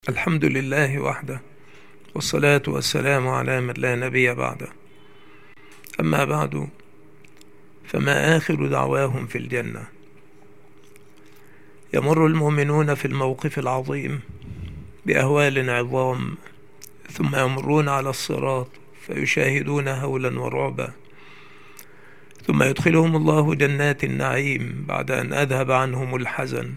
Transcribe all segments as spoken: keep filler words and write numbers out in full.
الحمد لله وحده، والصلاة والسلام على من لا نبي بعده. أما بعد، فما آخر دعواهم في الجنة. يمر المؤمنون في الموقف العظيم بأهوال عظام، ثم يمرون على الصراط فيشاهدون هولا ورعبا، ثم يدخلهم الله جنات النعيم بعد أن أذهب عنهم الحزن،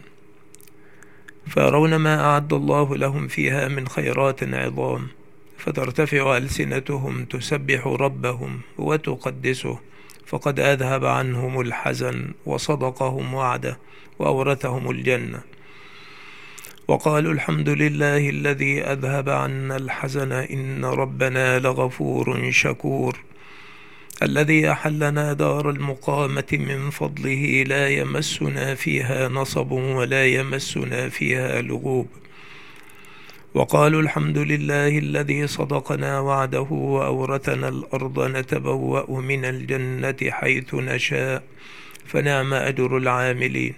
فيرون ما أعد الله لهم فيها من خيرات عظام، فترتفع ألسنتهم تسبح ربهم وتقدسه، فقد أذهب عنهم الحزن وصدقهم وعده وأورثهم الجنة. وقالوا الحمد لله الذي أذهب عنا الحزن إن ربنا لغفور شكور، الذي أحلنا دار المقامة من فضله لا يمسنا فيها نصب ولا يمسنا فيها لغوب. وقالوا الحمد لله الذي صدقنا وعده وأورثنا الأرض نتبوأ من الجنة حيث نشاء فنعم أجر العاملين.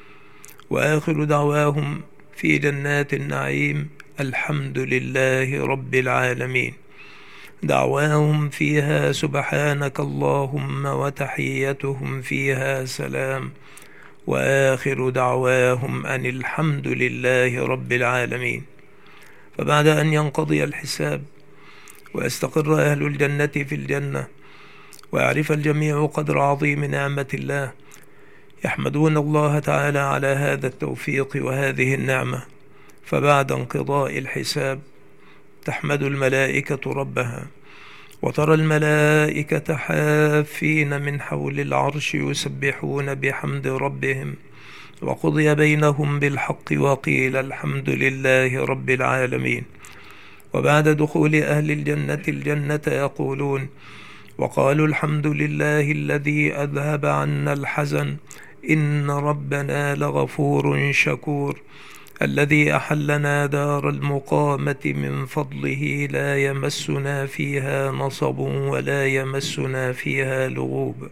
وآخر دعواهم في جنات النعيم الحمد لله رب العالمين. دعواهم فيها سبحانك اللهم وتحيتهم فيها سلام، وآخر دعواهم أن الحمد لله رب العالمين. فبعد أن ينقضي الحساب ويستقر أهل الجنة في الجنة ويعرف الجميع قدر عظيم نعمة الله، يحمدون الله تعالى على هذا التوفيق وهذه النعمة. فبعد انقضاء الحساب تحمد الملائكة ربها، وترى الملائكة حافين من حول العرش يسبحون بحمد ربهم، وقضي بينهم بالحق وقيل الحمد لله رب العالمين. وبعد دخول أهل الجنة الجنة يقولون: وقالوا الحمد لله الذي أذهب عنا الحزن إن ربنا لغفور شكور، الذي أحلنا دار المقامة من فضله لا يمسنا فيها نصب ولا يمسنا فيها لغوب.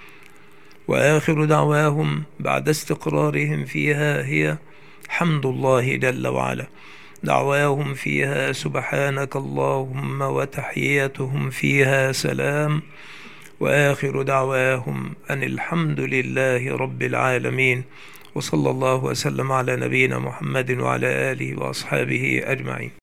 وآخر دعواهم بعد استقرارهم فيها هي حمد الله جل وعلا. دعواهم فيها سبحانك اللهم وتحيتهم فيها سلام، وآخر دعواهم أن الحمد لله رب العالمين. وصلى الله وسلم على نبينا محمد وعلى آله وأصحابه أجمعين.